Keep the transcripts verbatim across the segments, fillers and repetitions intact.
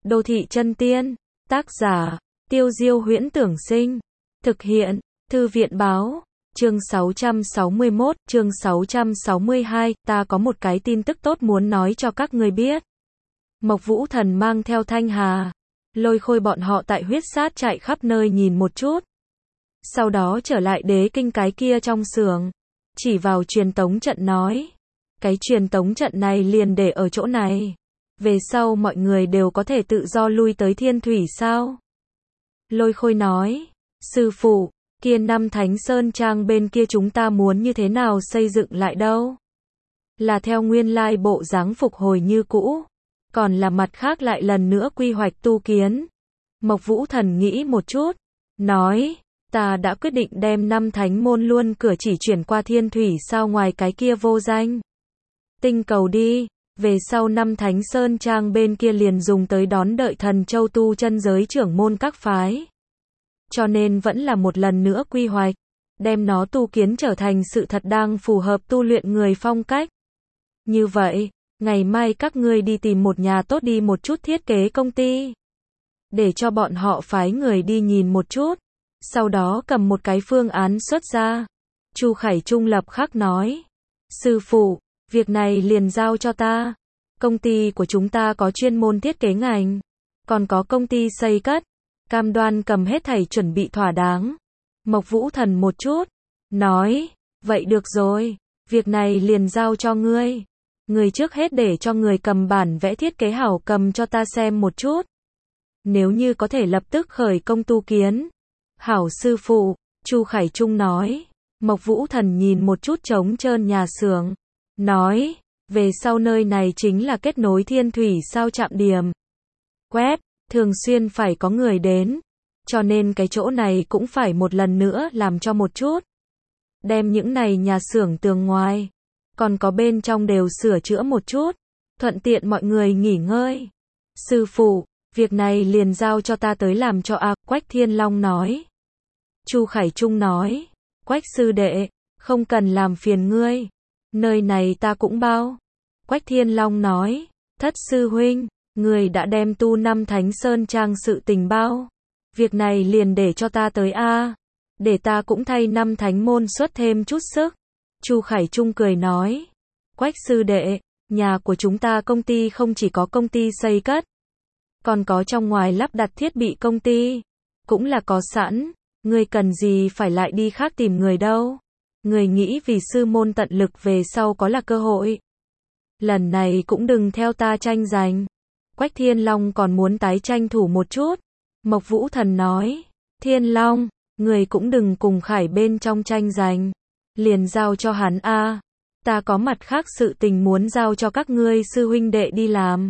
Đô thị chân tiên. Tác giả, Tiêu Diêu Huyễn Tưởng Sinh. Thực hiện, Thư viện Báo. Chương sáu trăm sáu mươi mốt, chương sáu trăm sáu mươi hai, ta có một cái tin tức tốt muốn nói cho các người biết. Mộc Vũ Thần mang theo Thanh Hà, Lôi Khôi bọn họ tại huyết sát chạy khắp nơi nhìn một chút. Sau đó trở lại đế kinh cái kia trong xưởng, chỉ vào truyền tống trận nói. Cái truyền tống trận này liền để ở chỗ này. Về sau mọi người đều có thể tự do lui tới Thiên Thủy sao? Lôi Khôi nói, sư phụ, kia năm Thánh Sơn Trang bên kia chúng ta muốn như thế nào xây dựng lại đâu? Là theo nguyên lai bộ dáng phục hồi như cũ, còn là mặt khác lại lần nữa quy hoạch tu kiến. Mộc Vũ Thần nghĩ một chút, nói, ta đã quyết định đem năm thánh môn luôn cửa chỉ chuyển qua Thiên Thủy sao ngoài cái kia vô danh tinh cầu đi. Về sau năm Thánh Sơn Trang bên kia liền dùng tới đón đợi Thần Châu tu chân giới trưởng môn các phái. Cho nên vẫn là một lần nữa quy hoạch, đem nó tu kiến trở thành sự thật đang phù hợp tu luyện người phong cách. Như vậy, ngày mai các ngươi đi tìm một nhà tốt đi một chút thiết kế công ty, để cho bọn họ phái người đi nhìn một chút, sau đó cầm một cái phương án xuất ra. Chu Khải Trung lập khắc nói, sư phụ, việc này liền giao cho ta. Công ty của chúng ta có chuyên môn thiết kế ngành, còn có công ty xây cất, cam đoan cầm hết thảy chuẩn bị thỏa đáng. Mộc Vũ Thần một chút, nói, vậy được rồi, việc này liền giao cho ngươi. Người trước hết để cho người cầm bản vẽ thiết kế hảo cầm cho ta xem một chút. Nếu như có thể lập tức khởi công tu kiến. Hảo sư phụ, Chu Khải Trung nói. Mộc Vũ Thần nhìn một chút trống trơn nhà xưởng, nói, về sau nơi này chính là kết nối Thiên Thủy sao trạm điểm. Web, thường xuyên phải có người đến, cho nên cái chỗ này cũng phải một lần nữa làm cho một chút. Đem những này nhà xưởng tường ngoài, còn có bên trong đều sửa chữa một chút, thuận tiện mọi người nghỉ ngơi. Sư phụ, việc này liền giao cho ta tới làm cho a. Quách Thiên Long nói. Chu Khải Trung nói, Quách sư đệ, không cần làm phiền ngươi, nơi này ta cũng bao. Quách Thiên Long nói, thất sư huynh, người đã đem tu năm Thánh Sơn Trang sự tình bao. Việc này liền để cho ta tới a, để ta cũng thay năm thánh môn xuất thêm chút sức. Chu Khải Trung cười nói, Quách sư đệ, nhà của chúng ta công ty không chỉ có công ty xây cất, còn có trong ngoài lắp đặt thiết bị công ty, cũng là có sẵn, ngươi cần gì phải lại đi khác tìm người đâu. Người nghĩ vì sư môn tận lực về sau có là cơ hội. Lần này cũng đừng theo ta tranh giành. Quách Thiên Long còn muốn tái tranh thủ một chút. Mộc Vũ Thần nói, Thiên Long, người cũng đừng cùng Khải bên trong tranh giành, liền giao cho hắn a. Ta có mặt khác sự tình muốn giao cho các ngươi sư huynh đệ đi làm.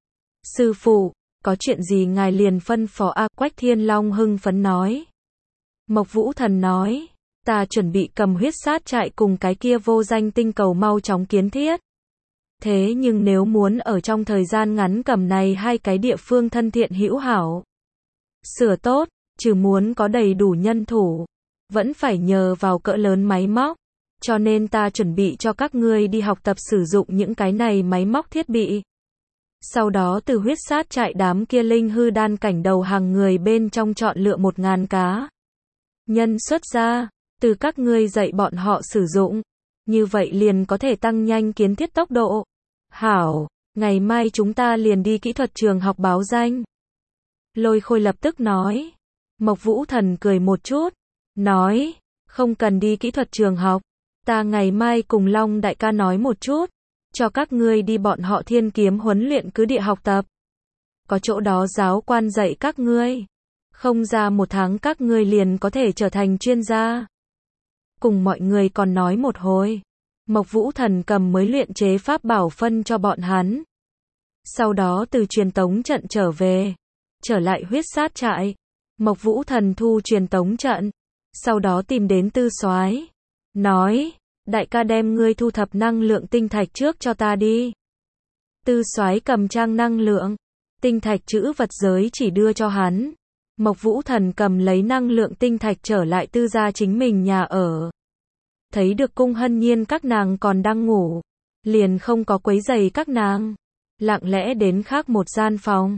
Sư phụ, có chuyện gì ngài liền phân phó a. Quách Thiên Long hưng phấn nói. Mộc Vũ Thần nói, ta chuẩn bị cầm huyết sát trại cùng cái kia vô danh tinh cầu mau chóng kiến thiết. Thế nhưng nếu muốn ở trong thời gian ngắn cầm này hai cái địa phương thân thiện hữu hảo, sửa tốt, trừ muốn có đầy đủ nhân thủ, vẫn phải nhờ vào cỡ lớn máy móc. Cho nên ta chuẩn bị cho các ngươi đi học tập sử dụng những cái này máy móc thiết bị. Sau đó từ huyết sát trại đám kia linh hư đan cảnh đầu hàng người bên trong chọn lựa một ngàn cá nhân xuất ra, từ các ngươi dạy bọn họ sử dụng. Như vậy liền có thể tăng nhanh kiến thiết tốc độ. Hảo, ngày mai chúng ta liền đi kỹ thuật trường học báo danh. Lôi Khôi lập tức nói. Mộc Vũ Thần cười một chút, nói, không cần đi kỹ thuật trường học, ta ngày mai cùng Long đại ca nói một chút, cho các ngươi đi bọn họ thiên kiếm huấn luyện cứ địa học tập. Có chỗ đó giáo quan dạy các ngươi, không ra một tháng các ngươi liền có thể trở thành chuyên gia. Cùng mọi người còn nói một hồi, Mộc Vũ Thần cầm mới luyện chế pháp bảo phân cho bọn hắn. Sau đó từ truyền tống trận trở về, trở lại huyết sát trại. Mộc Vũ Thần thu truyền tống trận, sau đó tìm đến Tư Soái, nói, đại ca đem ngươi thu thập năng lượng tinh thạch trước cho ta đi. Tư Soái cầm trang năng lượng tinh thạch chữ vật giới chỉ đưa cho hắn. Mộc Vũ Thần cầm lấy năng lượng tinh thạch trở lại Tư gia chính mình nhà ở. Thấy được Cung Hân Nhiên các nàng còn đang ngủ, liền không có quấy rầy các nàng, lặng lẽ đến khác một gian phòng,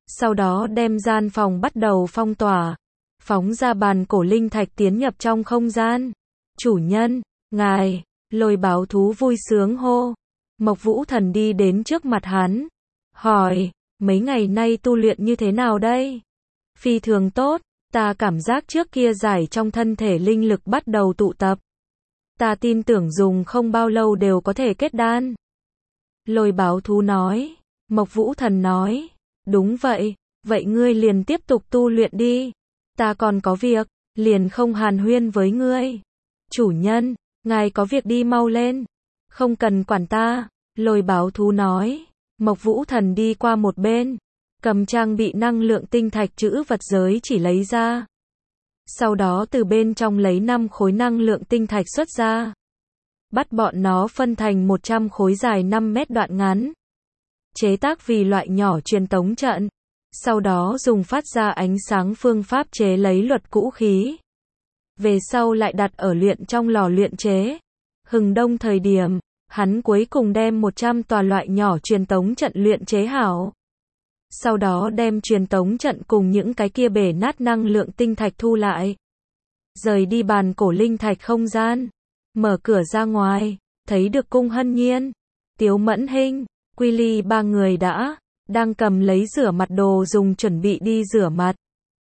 Sau đó đem gian phòng bắt đầu phong tỏa, phóng ra bàn cổ linh thạch tiến nhập trong không gian. Chủ nhân, ngài, Lôi báo thú vui sướng hô. Mộc Vũ Thần đi đến trước mặt hắn, hỏi, mấy ngày nay tu luyện như thế nào đây? Phi thường tốt, ta cảm giác trước kia giải trong thân thể linh lực bắt đầu tụ tập. Ta tin tưởng dùng không bao lâu đều có thể kết đan. Lôi báo thú nói. Mộc Vũ Thần nói, đúng vậy, vậy ngươi liền tiếp tục tu luyện đi. Ta còn có việc, liền không hàn huyên với ngươi. Chủ nhân, ngài có việc đi mau lên. Không cần quản ta, Lôi báo thú nói. Mộc Vũ Thần đi qua một bên, cầm trang bị năng lượng tinh thạch chữ vật giới chỉ lấy ra. Sau đó từ bên trong lấy năm khối năng lượng tinh thạch xuất ra. Bắt bọn nó phân thành một trăm khối dài năm mét đoạn ngắn. Chế tác vì loại nhỏ truyền tống trận. Sau đó dùng phát ra ánh sáng phương pháp chế lấy luật cũ khí. Về sau lại đặt ở luyện trong lò luyện chế. Hừng đông thời điểm, hắn cuối cùng đem một trăm tòa loại nhỏ truyền tống trận luyện chế hảo. Sau đó đem truyền tống trận cùng những cái kia bể nát năng lượng tinh thạch thu lại. Rời đi bàn cổ linh thạch không gian. Mở cửa ra ngoài, thấy được Cung Hân Nhiên, Tiếu Mẫn Hinh, Quy Ly ba người đã, đang cầm lấy rửa mặt đồ dùng chuẩn bị đi rửa mặt.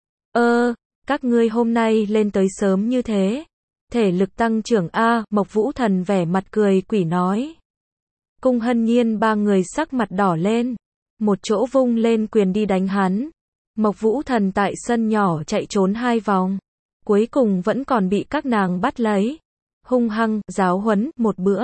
Ơ, các ngươi hôm nay lên tới sớm như thế. Thể lực tăng trưởng A, Mộc Vũ Thần vẻ mặt cười quỷ nói. Cung Hân Nhiên ba người sắc mặt đỏ lên. Một chỗ vung lên quyền đi đánh hắn. Mộc Vũ Thần tại sân nhỏ chạy trốn hai vòng. Cuối cùng vẫn còn bị các nàng bắt lấy. Hung hăng, giáo huấn, một bữa.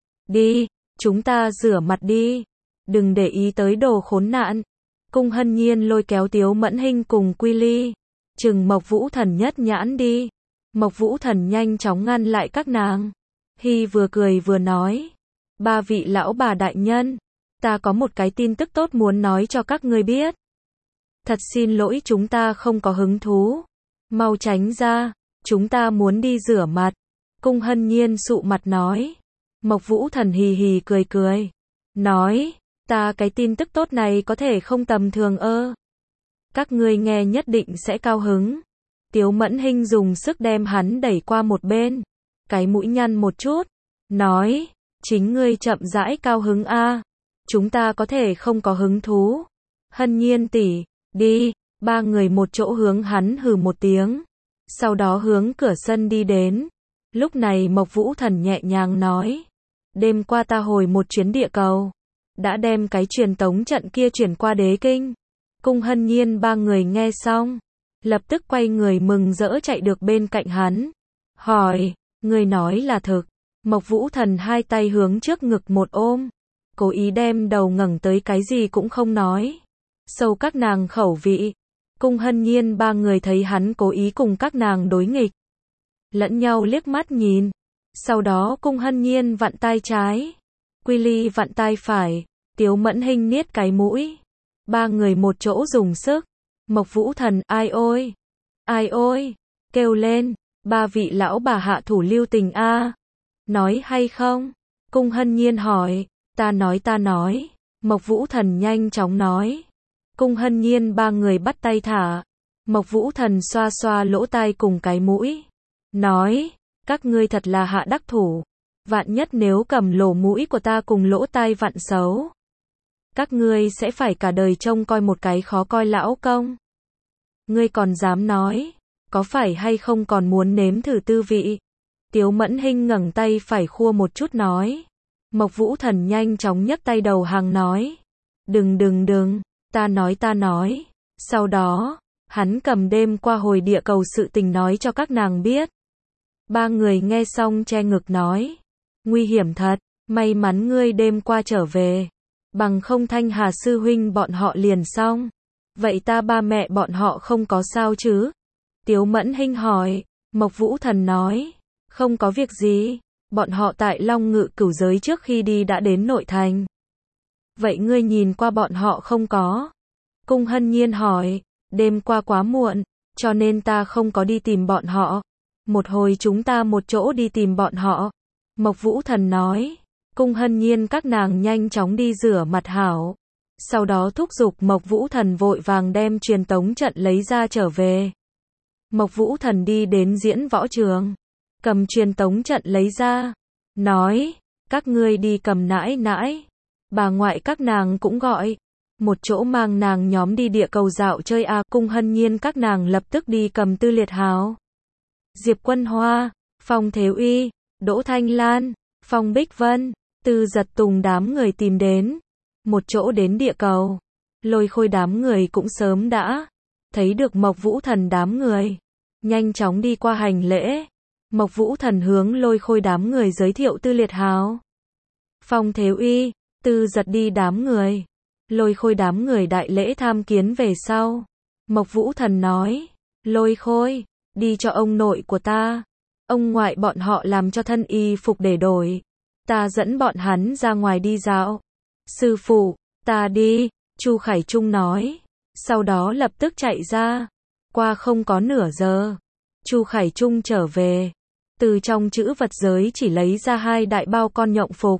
Đi, chúng ta rửa mặt đi. Đừng để ý tới đồ khốn nạn. Cung Hân Nhiên lôi kéo Tiếu Mẫn Hinh cùng Quy Ly. Chừng Mộc Vũ Thần nhất nhãn đi. Mộc Vũ Thần nhanh chóng ngăn lại các nàng. Hy vừa cười vừa nói. Ba vị lão bà đại nhân. Ta có một cái tin tức tốt muốn nói cho các ngươi biết. Thật xin lỗi chúng ta không có hứng thú. Mau tránh ra, chúng ta muốn đi rửa mặt. Cung Hân Nhiên sụ mặt nói. Mộc Vũ Thần hì hì cười cười. Nói, ta cái tin tức tốt này có thể không tầm thường ơ. Các ngươi nghe nhất định sẽ cao hứng. Tiếu Mẫn Hinh dùng sức đem hắn đẩy qua một bên. Cái mũi nhăn một chút. Nói, chính ngươi chậm rãi cao hứng a. Chúng ta có thể không có hứng thú. Hân Nhiên tỷ, đi. Ba người một chỗ hướng hắn hừ một tiếng. Sau đó hướng cửa sân đi đến. Lúc này Mộc Vũ Thần nhẹ nhàng nói. Đêm qua ta hồi một chuyến địa cầu. Đã đem cái truyền tống trận kia chuyển qua đế kinh. Cung Hân Nhiên ba người nghe xong. Lập tức quay người mừng rỡ chạy được bên cạnh hắn. Hỏi, người nói là thực. Mộc Vũ Thần hai tay hướng trước ngực một ôm. Cố ý đem đầu ngẩng tới cái gì cũng không nói. Sâu các nàng khẩu vị. Cung Hân Nhiên ba người thấy hắn cố ý cùng các nàng đối nghịch. Lẫn nhau liếc mắt nhìn. Sau đó Cung Hân Nhiên vặn tay trái. Quy Ly vặn tay phải. Tiếu Mẫn Hinh niết cái mũi. Ba người một chỗ dùng sức. Mộc Vũ Thần, ai ôi, ai ôi, kêu lên. Ba vị lão bà hạ thủ lưu tình a. Nói hay không? Cung Hân Nhiên hỏi. Ta nói ta nói. Mộc Vũ Thần nhanh chóng nói. Cung Hân Nhiên ba người bắt tay thả. Mộc Vũ Thần xoa xoa lỗ tai cùng cái mũi. Nói, các ngươi thật là hạ đắc thủ. Vạn nhất nếu cầm lỗ mũi của ta cùng lỗ tai vặn xấu. Các ngươi sẽ phải cả đời trông coi một cái khó coi lão công. Ngươi còn dám nói, có phải hay không còn muốn nếm thử tư vị? Tiếu Mẫn Hinh ngẩng tay phải khua một chút nói. Mộc Vũ Thần nhanh chóng nhấc tay đầu hàng nói. Đừng đừng đừng, ta nói ta nói. Sau đó, hắn cầm đêm qua hồi địa cầu sự tình nói cho các nàng biết. Ba người nghe xong che ngực nói. Nguy hiểm thật, may mắn ngươi đêm qua trở về. Bằng không Thanh Hà sư huynh bọn họ liền xong. Vậy ta ba mẹ bọn họ không có sao chứ? Tiếu Mẫn Hinh hỏi. Mộc Vũ Thần nói. Không có việc gì. Bọn họ tại Long Ngự Cửu Giới trước khi đi đã đến nội thành. Vậy ngươi nhìn qua bọn họ không có? Cung Hân Nhiên hỏi. Đêm qua quá muộn, cho nên ta không có đi tìm bọn họ. Một hồi chúng ta một chỗ đi tìm bọn họ. Mộc Vũ Thần nói. Cung Hân Nhiên các nàng nhanh chóng đi rửa mặt hảo. Sau đó thúc giục Mộc Vũ Thần vội vàng đem truyền tống trận lấy ra trở về. Mộc Vũ Thần đi đến diễn võ trường, cầm truyền tống trận lấy ra, nói, các ngươi đi cầm nãi nãi, bà ngoại các nàng cũng gọi, một chỗ mang nàng nhóm đi địa cầu dạo chơi a. Cung Hân Nhiên các nàng lập tức đi cầm Tư Liệt Hào, Diệp Quân Hoa, Phong Thế Uy, Đỗ Thanh Lan, Phong Bích Vân, Tư Giật Tùng đám người tìm đến, một chỗ đến địa cầu. Lôi Khôi đám người cũng sớm đã thấy được Mộc Vũ Thần đám người, nhanh chóng đi qua hành lễ. Mộc Vũ Thần hướng Lôi Khôi đám người giới thiệu Tư Liệt Hào, Phong Thế Uy, Tư Giật đi đám người. Lôi Khôi đám người đại lễ tham kiến về sau. Mộc Vũ Thần nói, Lôi Khôi, đi cho ông nội của ta, ông ngoại bọn họ làm cho thân y phục để đổi, ta dẫn bọn hắn ra ngoài đi dạo. Sư phụ, ta đi, Chu Khải Trung nói, sau đó lập tức chạy ra. Qua không có nửa giờ, Chu Khải Trung trở về, từ trong trữ vật giới chỉ lấy ra hai đại bao con nhộng phục.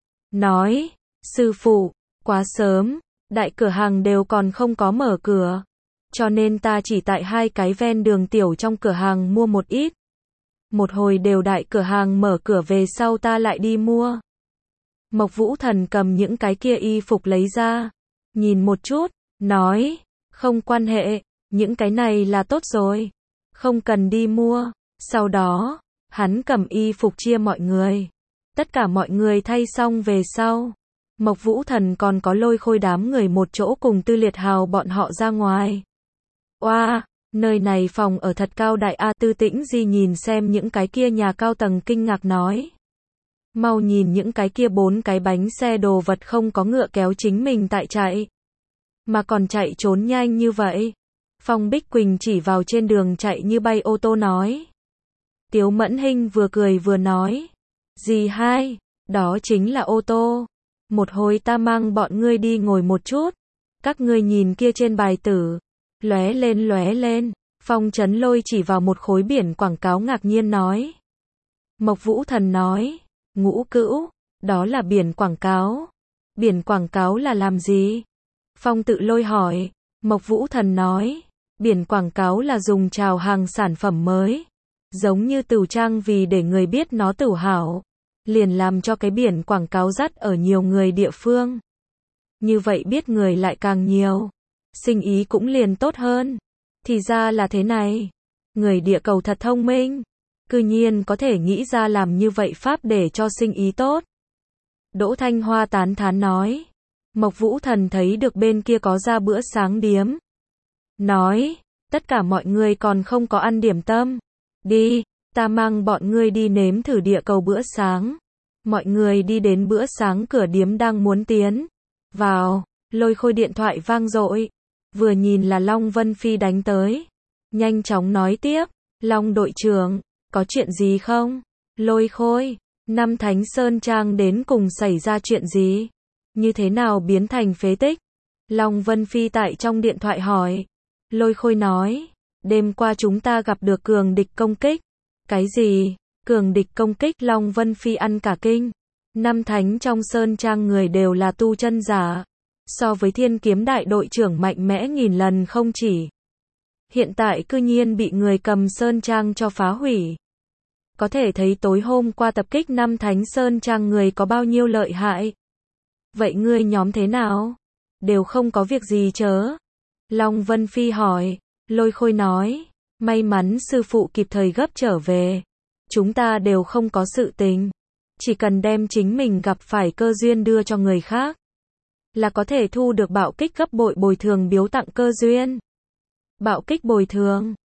Nói, sư phụ, quá sớm, đại cửa hàng đều còn không có mở cửa, cho nên ta chỉ tại hai cái ven đường tiểu trong cửa hàng mua một ít. Một hồi đều đại cửa hàng mở cửa về sau ta lại đi mua. Mộc Vũ Thần cầm những cái kia y phục lấy ra, nhìn một chút, nói, không quan hệ, những cái này là tốt rồi, không cần đi mua. Sau đó, hắn cầm y phục chia mọi người. Tất cả mọi người thay xong về sau, Mộc Vũ Thần còn có Lôi Khôi đám người một chỗ cùng Tư Liệt Hào bọn họ ra ngoài. Oa, wow, nơi này phòng ở thật cao đại a. Tư Tĩnh Di nhìn xem những cái kia nhà cao tầng kinh ngạc nói. Mau nhìn những cái kia bốn cái bánh xe đồ vật không có ngựa kéo chính mình tại chạy, mà còn chạy trốn nhanh như vậy. Phong Bích Quỳnh chỉ vào trên đường chạy như bay ô tô nói. Tiếu Mẫn Hinh vừa cười vừa nói. Dì hai, đó chính là ô tô. Một hồi ta mang bọn ngươi đi ngồi một chút. Các ngươi nhìn kia trên bài tử, lóe lên lóe lên. Phong Chấn Lôi chỉ vào một khối biển quảng cáo ngạc nhiên nói. Mộc Vũ Thần nói, Ngũ Cữu, đó là biển quảng cáo. Biển quảng cáo là làm gì? Phong Tự Lôi hỏi. Mộc Vũ Thần nói, biển quảng cáo là dùng chào hàng sản phẩm mới, giống như tửu trang vì để người biết nó tửu hảo, liền làm cho cái biển quảng cáo dắt ở nhiều người địa phương. Như vậy biết người lại càng nhiều, sinh ý cũng liền tốt hơn. Thì ra là thế này, người địa cầu thật thông minh, cư nhiên có thể nghĩ ra làm như vậy pháp để cho sinh ý tốt. Đỗ Thanh Hoa tán thán nói. Mộc Vũ Thần thấy được bên kia có ra bữa sáng điếm, nói, tất cả mọi người còn không có ăn điểm tâm, đi, ta mang bọn ngươi đi nếm thử địa cầu bữa sáng. Mọi người đi đến bữa sáng cửa điếm đang muốn tiến vào, Lôi Khôi điện thoại vang dội, vừa nhìn là Long Vân Phi đánh tới, nhanh chóng nói tiếp, Long đội trưởng, có chuyện gì không? Lôi Khôi, năm Thánh Sơn Trang đến cùng xảy ra chuyện gì? Như thế nào biến thành phế tích? Long Vân Phi tại trong điện thoại hỏi. Lôi Khôi nói, đêm qua chúng ta gặp được cường địch công kích. Cái gì? Cường địch công kích? Long Vân Phi ăn cả kinh. Năm thánh trong Sơn Trang người đều là tu chân giả, so với Thiên Kiếm đại đội trưởng mạnh mẽ nghìn lần không chỉ. Hiện tại cư nhiên bị người cầm Sơn Trang cho phá hủy. Có thể thấy tối hôm qua tập kích năm thánh Sơn Trang người có bao nhiêu lợi hại. Vậy ngươi nhóm thế nào? Đều không có việc gì chớ? Long Vân Phi hỏi. Lôi Khôi nói, may mắn sư phụ kịp thời gấp trở về, chúng ta đều không có sự tình, chỉ cần đem chính mình gặp phải cơ duyên đưa cho người khác, là có thể thu được bạo kích gấp bội bồi thường biếu tặng cơ duyên. Bạo kích bồi thường